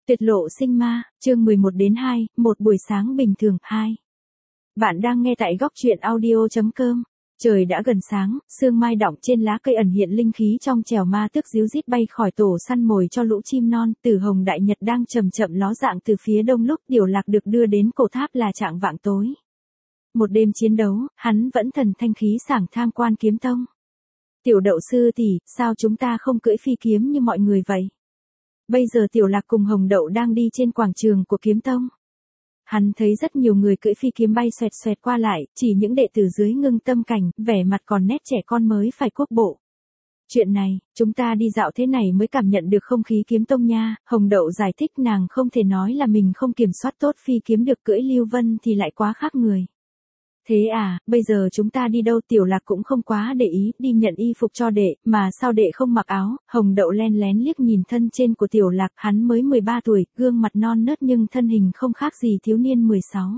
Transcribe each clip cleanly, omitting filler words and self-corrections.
Tuyệt lộ sinh ma, chương 11 đến 2, một buổi sáng bình thường 2. Bạn đang nghe tại góc truyện audio.com. Trời đã gần sáng, sương mai đọng trên lá cây ẩn hiện linh khí trong trẻo, ma tước ríu rít bay khỏi tổ săn mồi cho lũ chim non. Tử hồng đại nhật đang chậm chậm ló dạng từ phía đông lúc Tiểu Lạc được đưa đến cổ tháp là trạng vạng tối. Một đêm chiến đấu, hắn vẫn thần thanh khí sảng tham quan kiếm tông. Tiểu Đậu sư tỷ, sao chúng ta không cưỡi phi kiếm như mọi người vậy? Bây giờ Tiểu Lạc cùng Hồng Đậu đang đi trên quảng trường của kiếm tông. Hắn thấy rất nhiều người cưỡi phi kiếm bay xoẹt xoẹt qua lại, chỉ những đệ tử dưới ngưng tâm cảnh, vẻ mặt còn nét trẻ con mới phải quốc bộ. Chuyện này, chúng ta đi dạo thế này mới cảm nhận được không khí kiếm tông nha. Hồng Đậu giải thích, nàng không thể nói là mình không kiểm soát tốt phi kiếm được, cưỡi Lưu Vân thì lại quá khác người. Thế à, bây giờ chúng ta đi đâu? Tiểu Lạc cũng không quá để ý, đi nhận y phục cho đệ, mà sao đệ không mặc áo? Hồng Đậu len lén liếc nhìn thân trên của Tiểu Lạc, hắn mới 13 tuổi, gương mặt non nớt nhưng thân hình không khác gì thiếu niên 16.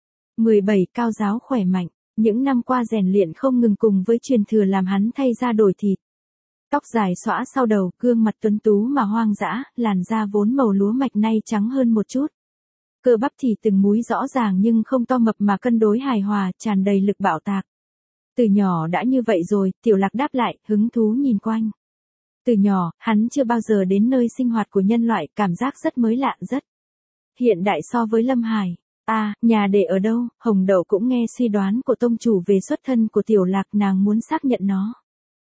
17, cao ráo khỏe mạnh, những năm qua rèn luyện không ngừng cùng với truyền thừa làm hắn thay da đổi thịt. Tóc dài xõa sau đầu, gương mặt tuấn tú mà hoang dã, làn da vốn màu lúa mạch nay trắng hơn một chút. Cơ bắp thì từng múi rõ ràng nhưng không to mập mà cân đối hài hòa, tràn đầy lực bạo tạc. Từ nhỏ đã như vậy rồi, Tiểu Lạc đáp lại, hứng thú nhìn quanh. Từ nhỏ, hắn chưa bao giờ đến nơi sinh hoạt của nhân loại, cảm giác rất mới lạ, rất hiện đại so với Lâm Hải. À, nhà đệ ở đâu? Hồng Đậu cũng nghe suy đoán của tông chủ về xuất thân của Tiểu Lạc, nàng muốn xác nhận nó.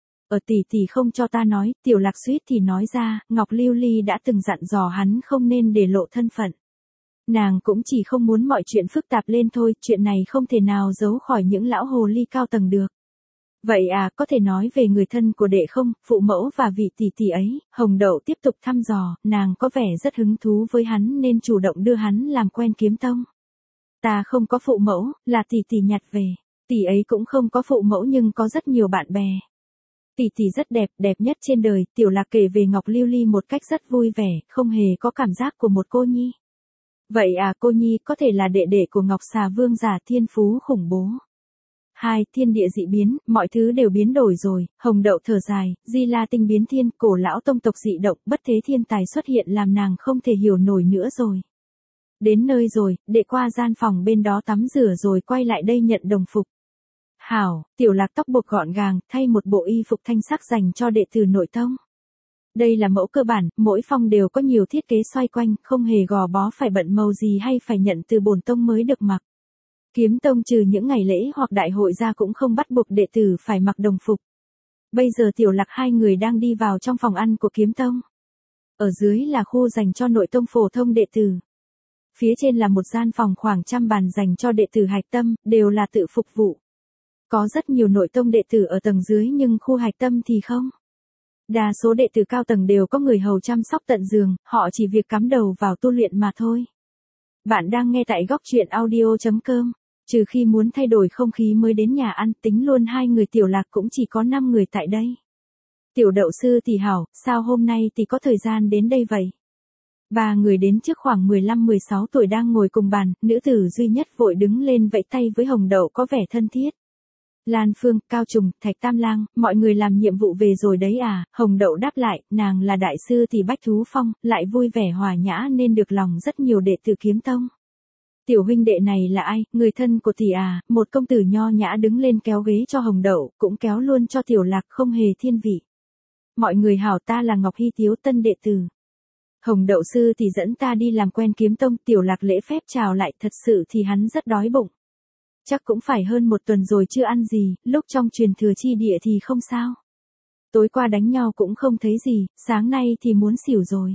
Ở tỷ tỷ không cho ta nói, Tiểu Lạc suýt thì nói ra, Ngọc Lưu Ly đã từng dặn dò hắn không nên để lộ thân phận. Nàng cũng chỉ không muốn mọi chuyện phức tạp lên thôi, chuyện này không thể nào giấu khỏi những lão hồ ly cao tầng được. Vậy à, có thể nói về người thân của đệ không, phụ mẫu và vị tỷ tỷ ấy? Hồng Đậu tiếp tục thăm dò, nàng có vẻ rất hứng thú với hắn nên chủ động đưa hắn làm quen kiếm tông. Ta không có phụ mẫu, là tỷ tỷ nhặt về. Tỷ ấy cũng không có phụ mẫu nhưng có rất nhiều bạn bè. Tỷ tỷ rất đẹp, đẹp nhất trên đời. Tiểu Lạc kể về Ngọc Lưu Ly một cách rất vui vẻ, không hề có cảm giác của một cô nhi. Vậy à, cô nhi có thể là đệ đệ của Ngọc Xà Vương giả, thiên phú khủng bố. 2. Thiên địa dị biến, mọi thứ đều biến đổi rồi. Hồng Đậu thở dài, Di La tinh biến thiên, cổ lão tông tộc dị động, bất thế thiên tài xuất hiện làm nàng không thể hiểu nổi nữa rồi. Đến nơi rồi, đệ qua gian phòng bên đó tắm rửa rồi quay lại đây nhận đồng phục. Hảo, Tiểu Lạc tóc buộc gọn gàng, thay một bộ y phục thanh sắc dành cho đệ tử nội tông. Đây là mẫu cơ bản, mỗi phong đều có nhiều thiết kế xoay quanh, không hề gò bó phải bận màu gì hay phải nhận từ bổn tông mới được mặc. Kiếm tông trừ những ngày lễ hoặc đại hội ra cũng không bắt buộc đệ tử phải mặc đồng phục. Bây giờ Tiểu Lạc hai người đang đi vào trong phòng ăn của kiếm tông. Ở dưới là khu dành cho nội tông phổ thông đệ tử. Phía trên là một gian phòng khoảng 100 bàn dành cho đệ tử hạch tâm, đều là tự phục vụ. Có rất nhiều nội tông đệ tử ở tầng dưới nhưng khu hạch tâm thì không. Đa số đệ tử cao tầng đều có người hầu chăm sóc tận giường, họ chỉ việc cắm đầu vào tu luyện mà thôi. Bạn đang nghe tại góc truyện audio.com. Trừ khi muốn thay đổi không khí mới đến nhà ăn, tính luôn hai người Tiểu Lạc cũng chỉ có 5 người tại đây. Tiểu Đậu sư tỷ hảo, sao hôm nay tỷ có thời gian đến đây vậy? 3 người đến trước khoảng 15-16 tuổi đang ngồi cùng bàn, nữ tử duy nhất vội đứng lên vẫy tay với Hồng Đậu có vẻ thân thiết. Lan Phương, Cao Trùng, Thạch Tam Lang, mọi người làm nhiệm vụ về rồi đấy à? Hồng Đậu đáp lại, nàng là đại sư tỷ Bách Thú Phong, lại vui vẻ hòa nhã nên được lòng rất nhiều đệ tử kiếm tông. Tiểu huynh đệ này là ai? Người thân của tỷ à? Một công tử nho nhã đứng lên kéo ghế cho Hồng Đậu, cũng kéo luôn cho Tiểu Lạc, không hề thiên vị. Mọi người hảo, ta là Ngọc Hy Tiếu, tân đệ tử. Hồng Đậu sư tỷ dẫn ta đi làm quen kiếm tông. Tiểu Lạc lễ phép chào lại, thật sự thì hắn rất đói bụng. Chắc cũng phải hơn 1 tuần rồi chưa ăn gì, lúc trong truyền thừa chi địa thì không sao. Tối qua đánh nhau cũng không thấy gì, sáng nay thì muốn xỉu rồi.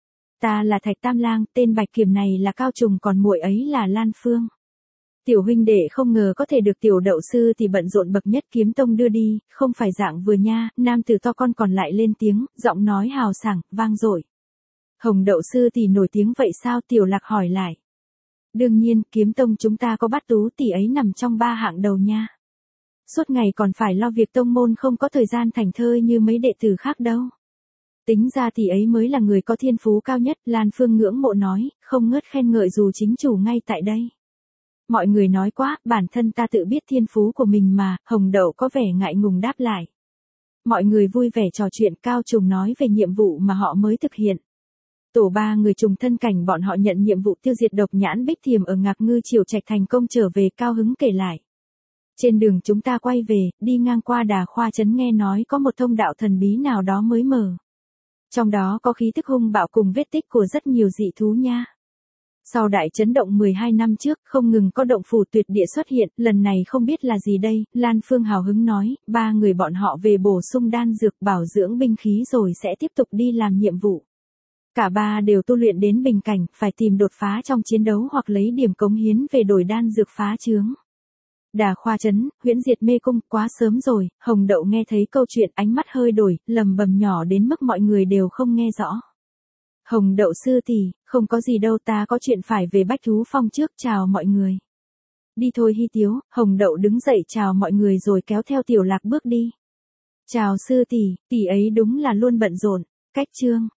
Ta là Thạch Tam Lang, tên Bạch Kiểm này là Cao Trùng, còn muội ấy là Lan Phương. Tiểu huynh đệ không ngờ có thể được Tiểu Đậu sư thì bận rộn bậc nhất kiếm tông đưa đi, không phải dạng vừa nha. Nam tử to con còn lại lên tiếng, giọng nói hào sảng, vang dội. Hồng Đậu sư thì nổi tiếng vậy sao? Tiểu Lạc hỏi lại. Đương nhiên, kiếm tông chúng ta có Bát Tú tỷ ấy nằm trong 3 hạng đầu nha. Suốt ngày còn phải lo việc tông môn, không có thời gian thảnh thơi như mấy đệ tử khác đâu. Tính ra tỷ ấy mới là người có thiên phú cao nhất, Lan Phương ngưỡng mộ nói, không ngớt khen ngợi dù chính chủ ngay tại đây. Mọi người nói quá, bản thân ta tự biết thiên phú của mình mà. Hồng Đậu có vẻ ngại ngùng đáp lại. Mọi người vui vẻ trò chuyện. Cao Trùng nói về nhiệm vụ mà họ mới thực hiện. Tổ 3 người trùng thân cảnh bọn họ nhận nhiệm vụ tiêu diệt độc nhãn bích thiềm ở Ngạc Ngư Triều Trạch thành công trở về, cao hứng kể lại. Trên đường chúng ta quay về, đi ngang qua Đà Khoa trấn nghe nói có một thông đạo thần bí nào đó mới mở. Trong đó có khí tức hung bạo cùng vết tích của rất nhiều dị thú nha. Sau đại chấn động 12 năm trước, không ngừng có động phủ tuyệt địa xuất hiện, lần này không biết là gì đây, Lan Phương hào hứng nói, 3 người bọn họ về bổ sung đan dược bảo dưỡng binh khí rồi sẽ tiếp tục đi làm nhiệm vụ. Cả 3 đều tu luyện đến bình cảnh, phải tìm đột phá trong chiến đấu hoặc lấy điểm cống hiến về đổi đan dược phá chướng. Đà Khoa trấn, huyễn diệt mê cung, quá sớm rồi. Hồng Đậu nghe thấy câu chuyện ánh mắt hơi đổi, lầm bầm nhỏ đến mức mọi người đều không nghe rõ. Hồng Đậu sư tỷ, không có gì đâu, ta có chuyện phải về Bách Thú Phong trước, chào mọi người. Đi thôi Hy Tiếu. Hồng Đậu đứng dậy chào mọi người rồi kéo theo Tiểu Lạc bước đi. Chào sư tỷ, tỷ ấy đúng là luôn bận rộn. Cách chương